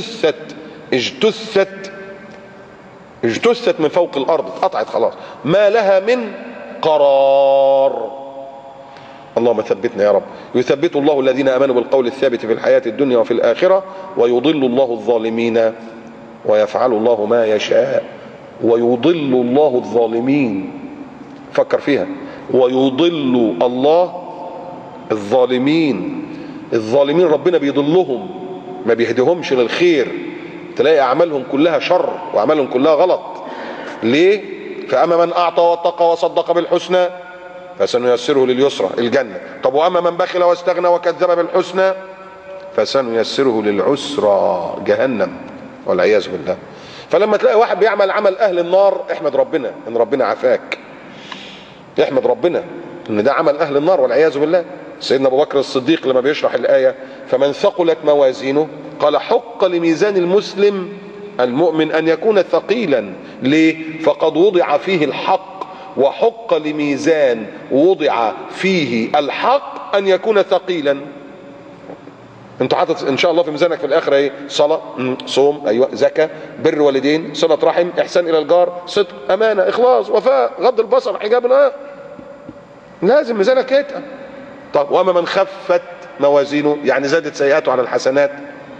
اجتثت من فوق الارض، اتقطعت خلاص، ما لها من قرار. اللهم ثبتنا يا رب. يثبت الله الذين امنوا بالقول الثابت في الحياة الدنيا وفي الاخرة ويضل الله الظالمين ويفعل الله ما يشاء. ويضل الله الظالمين، فكر فيها، ويضل الله الظالمين. الظالمين ربنا بيضلهم، ما بيهديهمش للخير، تلاقي اعمالهم كلها شر واعمالهم كلها غلط. ليه؟ فاما من اعطى واتقى وصدق بالحسنى فسنيسره لليسرى، الجنة. طب واما من بخل واستغنى وكذب بالحسنى فسنيسره للعسرى، جهنم والعياذ بالله. فلما تلاقي واحد بيعمل عمل اهل النار، احمد ربنا ان ربنا عافاك، احمد ربنا ان ده عمل اهل النار والعياذ بالله. سيدنا ابو بكر الصديق لما بيشرح الايه: فمن ثقلت موازينه، قال: حق لميزان المسلم المؤمن ان يكون ثقيلا. ليه؟ فقد وضع فيه الحق، وحق لميزان وضع فيه الحق ان يكون ثقيلا. انت حاطط ان شاء الله في ميزانك في الاخره ايه؟ صلاه، صوم، ايوه، زكاه، بر والدين، صله رحم، احسان الى الجار، صدق، امانه، اخلاص، وفاء، غض البصر، حجاب. لازم ميزانك يتقل. طب وما من خفت موازينه، يعني زادت سيئاته على الحسنات،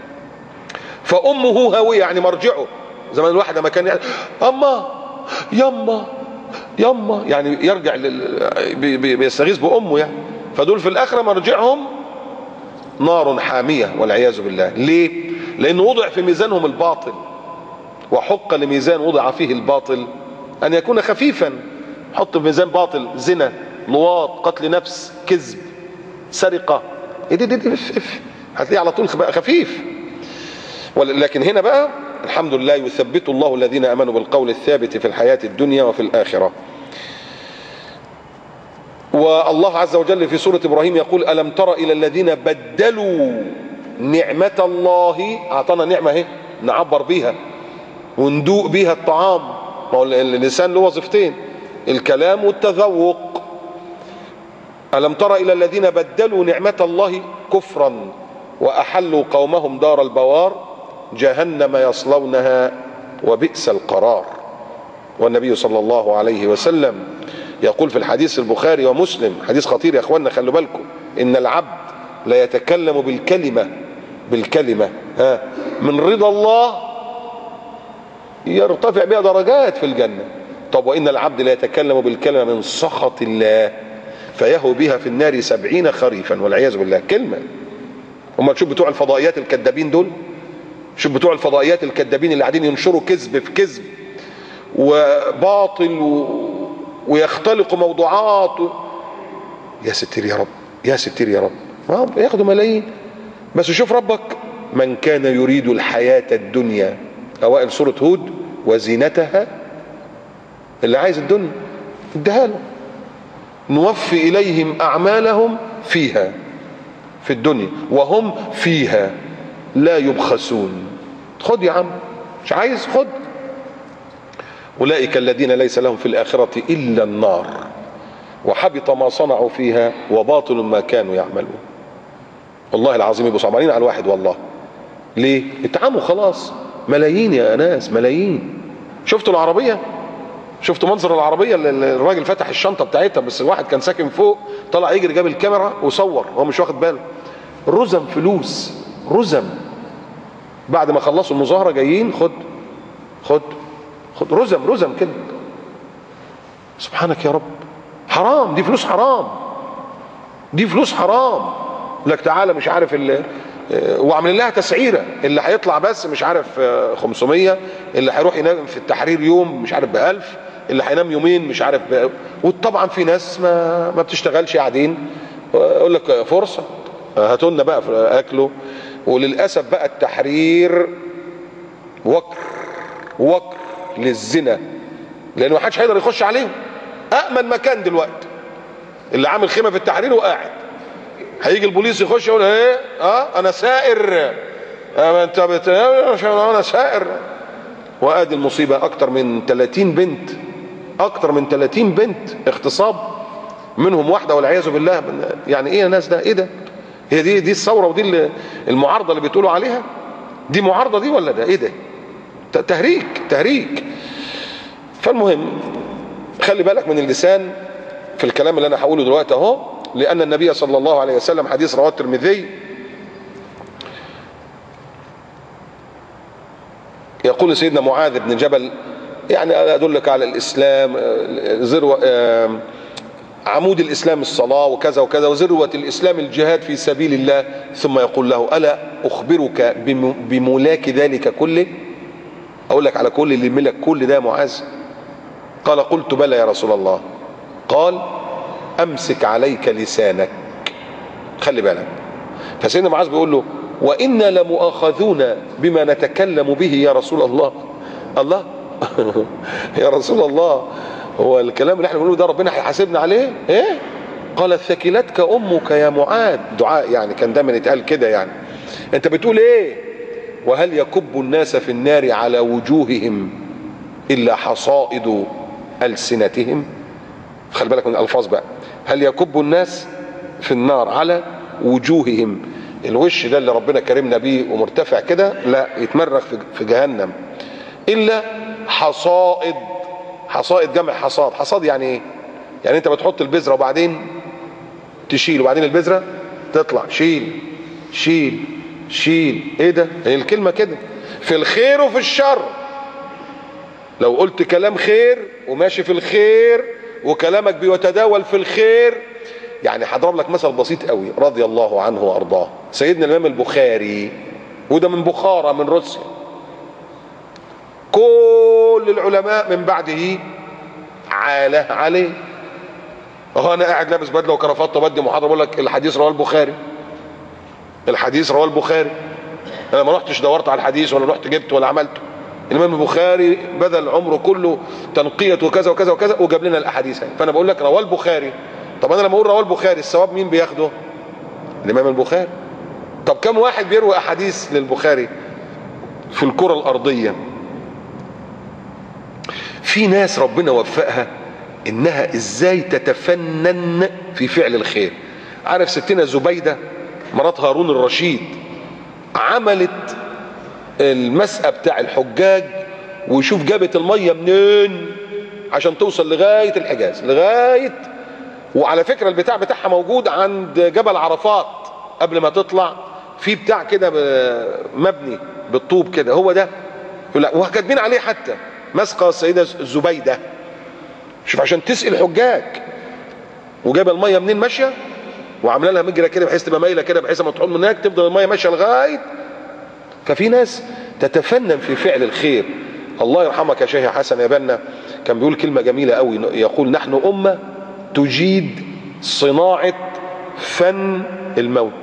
فامه هاويه، يعني مرجعه. زمان الواحد لما كان يعني اما يما يعني يرجع بيستغيث بامه يعني. فدول في الاخره مرجعهم نار حاميه والعياذ بالله. ليه؟ لانه وضع في ميزانهم الباطل، وحق لميزان وضع فيه الباطل ان يكون خفيفا. حط في ميزان باطل زنا، لواط، قتل نفس، كذب، سرقه، هتلاقيه على طول بقى خفيف. لكن هنا بقى الحمد لله يثبت الله الذين امنوا بالقول الثابت في الحياة الدنيا وفي الاخرة. والله عز وجل في سورة ابراهيم يقول: الم تر الى الذين بدلوا نعمة الله. اعطانا نعمة اهي نعبر بيها وندوق بيها الطعام. ما هو اللسان له وظيفتين، الكلام والتذوق. ألم تر إلى الذين بدلوا نعمة الله كفرا وأحلوا قومهم دار البوار جهنم يصلونها وبئس القرار. والنبي صلى الله عليه وسلم يقول في الحديث البخاري ومسلم، حديث خطير يا اخوانا خلوا بالكم: إن العبد لا يتكلم بالكلمة من رضا الله يرتفع بها درجات في الجنة. طب وإن العبد لا يتكلم بالكلمة من سخط الله فيهوي بها في النار 70 خريفا والعياذ بالله. كلمة. هم تشوف بتوع الفضائيات الكذابين دول، شوف بتوع الفضائيات الكذابين اللي قاعدين ينشروا كذب في كذب وباطل ويختلقوا موضوعات يا ستير يا رب، يا ستير يا رب، ياخدوا ملايين. بس شوف ربك: من كان يريد الحياة الدنيا، أوائل سورة هود، وزينتها، اللي عايز الدنيا اديها له. نوفي اليهم اعمالهم فيها في الدنيا وهم فيها لا يبخسون. خد يا عم، مش عايز خد. اولئك الذين ليس لهم في الاخره الا النار وحبط ما صنعوا فيها وباطل ما كانوا يعملون. والله العظيم يبقوا صعبانين على الواحد والله. ليه؟ اتعموا خلاص. ملايين يا ناس، ملايين. شفتوا العربيه؟ شفتوا منظر العربيه اللي الراجل فتح الشنطه بتاعتها، بس الواحد كان ساكن فوق طلع يجري جاب الكاميرا وصور، هو مش واخد باله. رزم فلوس، رزم. بعد ما خلصوا المظاهره جايين خد خد خد، رزم كده. سبحانك يا رب. حرام، دي فلوس حرام، دي فلوس حرام. لك تعالى مش عارف وعاملين لها تسعيره، اللي هيطلع بس مش عارف 500، اللي هيروح ينام في التحرير يوم مش عارف ب1000، اللي هينام يومين مش عارف وطبعا في ناس ما بتشتغلش قاعدين، يقول لك فرصه هاتوا لنا بقى اكله. وللاسف بقى التحرير وكر للزنا، لان ما حدش هيقدر يخش عليهم. امن مكان دلوقتي اللي عامل خيمه في التحرير وقاعد، هيجي البوليس يخش يقول ايه؟ انا سائر، انت انا سائر. وادي المصيبه، اكتر من 30 بنت، اكتر من 30 بنت اغتصاب، منهم واحده والعياذ بالله. يعني ايه يا ناس ده؟ ايه ده؟ هي دي الثوره ودي المعارضه اللي بتقولوا عليها؟ دي معارضه دي ولا ده ايه ده؟ تهريج. فالمهم خلي بالك من اللسان في الكلام اللي انا هقوله دلوقتي اهو، لان النبي صلى الله عليه وسلم حديث رواه الترمذي يقول سيدنا معاذ بن جبل، يعني ادلك على الاسلام، عمود الاسلام الصلاه وكذا وكذا، وذروه الاسلام الجهاد في سبيل الله، ثم يقول له الا اخبرك بملاك ذلك كله؟ اقول لك على كل اللي ملك كل ده يا معاذ؟ قال قلت بلى يا رسول الله. قال امسك عليك لسانك. خلي بالك. فسيدنا معاذ بيقول له وانا لمؤاخذون بما نتكلم به يا رسول الله. الله يا رسول الله، هو الكلام اللي احنا بنقوله ده ربنا هيحاسبنا عليه؟ ايه؟ قال ثكلتك امك يا معاذ. دعاء يعني، كان دايما يتقال كده يعني. انت بتقول ايه؟ وهل يكب الناس في النار على وجوههم الا حصائد السنتهم؟ خلي بالك من الالفاظ بقى. هل يكب الناس في النار على وجوههم، الوش ده اللي ربنا كرمنا بيه ومرتفع كده، لا، يتمرغ في جهنم، الا حصائد. حصائد جمع حصاد. حصاد يعني ايه؟ يعني انت بتحط البذره وبعدين تشيل، وبعدين البذره تطلع، شيل. ايه ده؟ هي الكلمه كده في الخير وفي الشر. لو قلت كلام خير وماشي في الخير وكلامك بيتداول في الخير، يعني هضرب لك مثل بسيط قوي. رضي الله عنه وارضاه سيدنا الامام البخاري، وده من بخارى من روسيا. كل العلماء من بعده عاله عليه. اهو انا قاعد لابس بدله وكرافته بدي محاضره بقول لك الحديث رواه البخاري، الحديث رواه البخاري. انا ما رحتش دورت على الحديث ولا رحت جبت ولا عملته. الامام البخاري بذل عمره كله تنقيه وكذا وكذا وكذا وجاب لنا الاحاديث. فانا بقول لك رواه البخاري. طب انا لما اقول رواه البخاري الثواب مين بياخده؟ الامام البخاري. طب كم واحد بيروي احاديث للبخاري في الكره الارضيه؟ في ناس ربنا وفقها انها ازاي تتفنن في فعل الخير. عارف ستنا زبيده مرات هارون الرشيد عملت المسقى بتاع الحجاج، ويشوف جابت الميه منين عشان توصل لغايه الحجاز، لغايه. وعلى فكره البتاع بتاعها موجود عند جبل عرفات قبل ما تطلع، في بتاع كده مبني بالطوب كده، هو ده. وكاتبين عليه حتى مسقى السيده زبيده. شوف عشان تسقي الحجاج، وجاب الميه منين ماشيه، وعامله لها مجرى كده بحيث تبقى مايله كده، بحيث لما تحط من هناك تفضل الميه ماشيه لغايه. ففي ناس تتفنن في فعل الخير. الله يرحمك يا شيخ حسن يا بنا كان بيقول كلمه جميله قوي، يقول نحن امه تجيد صناعه فن الموت.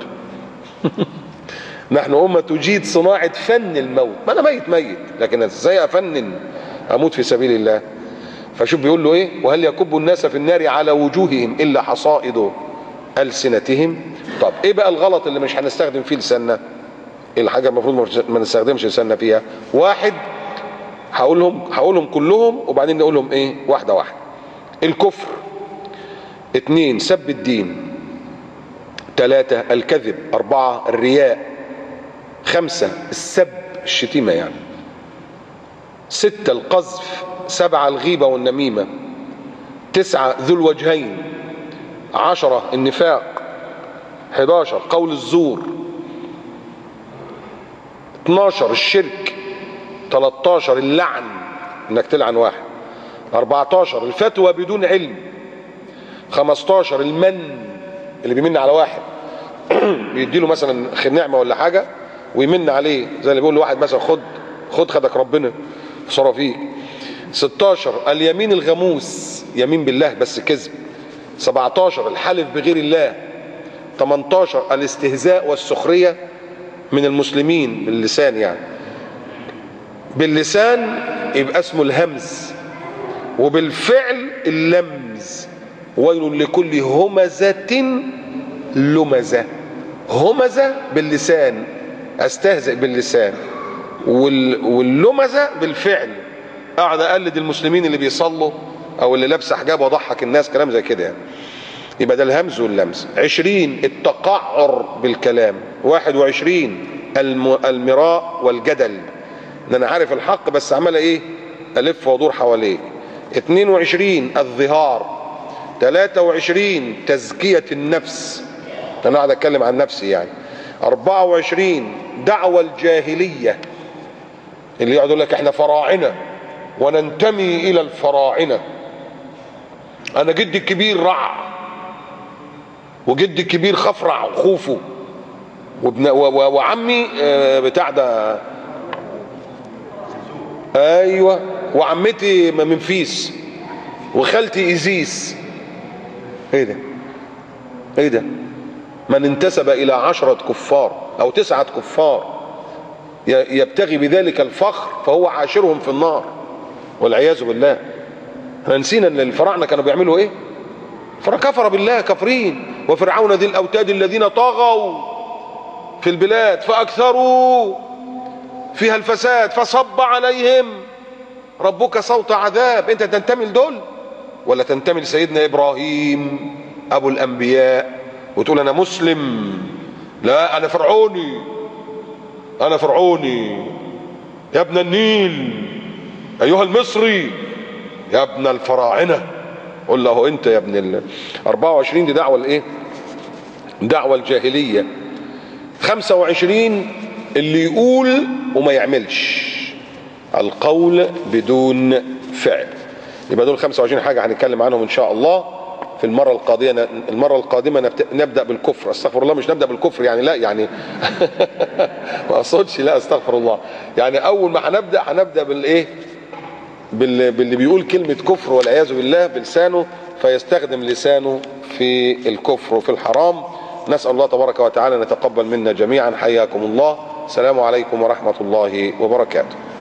نحن امه تجيد صناعه فن الموت. ما انا ميت لكن ازاي افنن اموت في سبيل الله؟ فشوف بيقول له ايه، وهل يكب الناس في النار على وجوههم الا حصائد السنتهم. طب ايه بقى الغلط اللي مش هنستخدم فيه لساننا؟ ايه الحاجه المفروض ما نستخدمش لساننا فيها؟ واحد، هقولهم كلهم وبعدين نقولهم ايه واحده واحده. الكفر. 2 سب الدين. 3 الكذب. 4 الرياء. 5 السب الشتيمه يعني. 6 القذف. 7 الغيبه والنميمه. 9 ذو الوجهين. 10 النفاق. 11 قول الزور. 12 الشرك. 13 اللعن انك تلعن واحد. 14 الفتوى بدون علم. 15 المن اللي بيمن على واحد بيديله مثلا نعمه ولا حاجه ويمن عليه، زي اللي بيقول لواحد مثلا خد خدك ربنا صرف فيك. 16 اليمين الغموس، يمين بالله بس كذب. 17 الحلف بغير الله. 18 الاستهزاء والسخريه من المسلمين باللسان يعني. باللسان يبقى اسمه الهمز، وبالفعل اللمز. ويل لكل همزة لمزة. همزة باللسان استهزئ باللسان، واللمزة بالفعل اقعد اقلد المسلمين اللي بيصلوا او اللي لابسه حجاب واضحك الناس، كلام زي كده يعني. يبقى ده الهمز واللمز. 20 التقعر بالكلام. 21 المراء والجدل، ان انا عارف الحق بس عمال ايه الف وادور حواليه. 22 الظهار. 23 تزكية النفس، انا قاعد اتكلم عن نفسي يعني. 24 دعوة الجاهلية، اللي يقعد يقول لك احنا فراعنة وننتمي الى الفراعنة، انا جدي الكبير رع وجدي الكبير خفرع وخوفه وعمي بتاع ده ايوه، وعمتي منفيس وخالتي ايزيس. ايه ده؟ ايه ده؟ من انتسب الى 10 كفار او 9 كفار يبتغي بذلك الفخر فهو عاشرهم في النار والعياذ بالله. احنا نسينا ان الفراعنه كانوا بيعملوا ايه؟ فكفر بالله كافرين. وفرعون ذي الاوتاد الذين طغوا في البلاد فاكثروا فيها الفساد فصب عليهم ربك صوت عذاب. انت تنتمي لدول ولا تنتمي لسيدنا ابراهيم ابو الانبياء وتقول انا مسلم؟ لا انا فرعوني، انا فرعوني يا ابن النيل ايها المصري يا ابن الفراعنه. قل له انت يا ابن 24 دي دعوه الايه؟ دعوه الجاهليه. 25 اللي يقول وما يعملش، القول بدون فعل. يبقى دول 25 حاجه هنتكلم عنهم ان شاء الله في المره القادمه. نبدا بالكفر. استغفر الله، مش نبدا بالكفر يعني، لا يعني ما اقصدش، لا استغفر الله، يعني اول ما هنبدا بالايه؟ باللي بيقول كلمه كفر والعياذ بالله بلسانه فيستخدم لسانه في الكفر وفي الحرام. نسال الله تبارك وتعالى ان يتقبل منا جميعا. حياكم الله. السلام عليكم ورحمه الله وبركاته.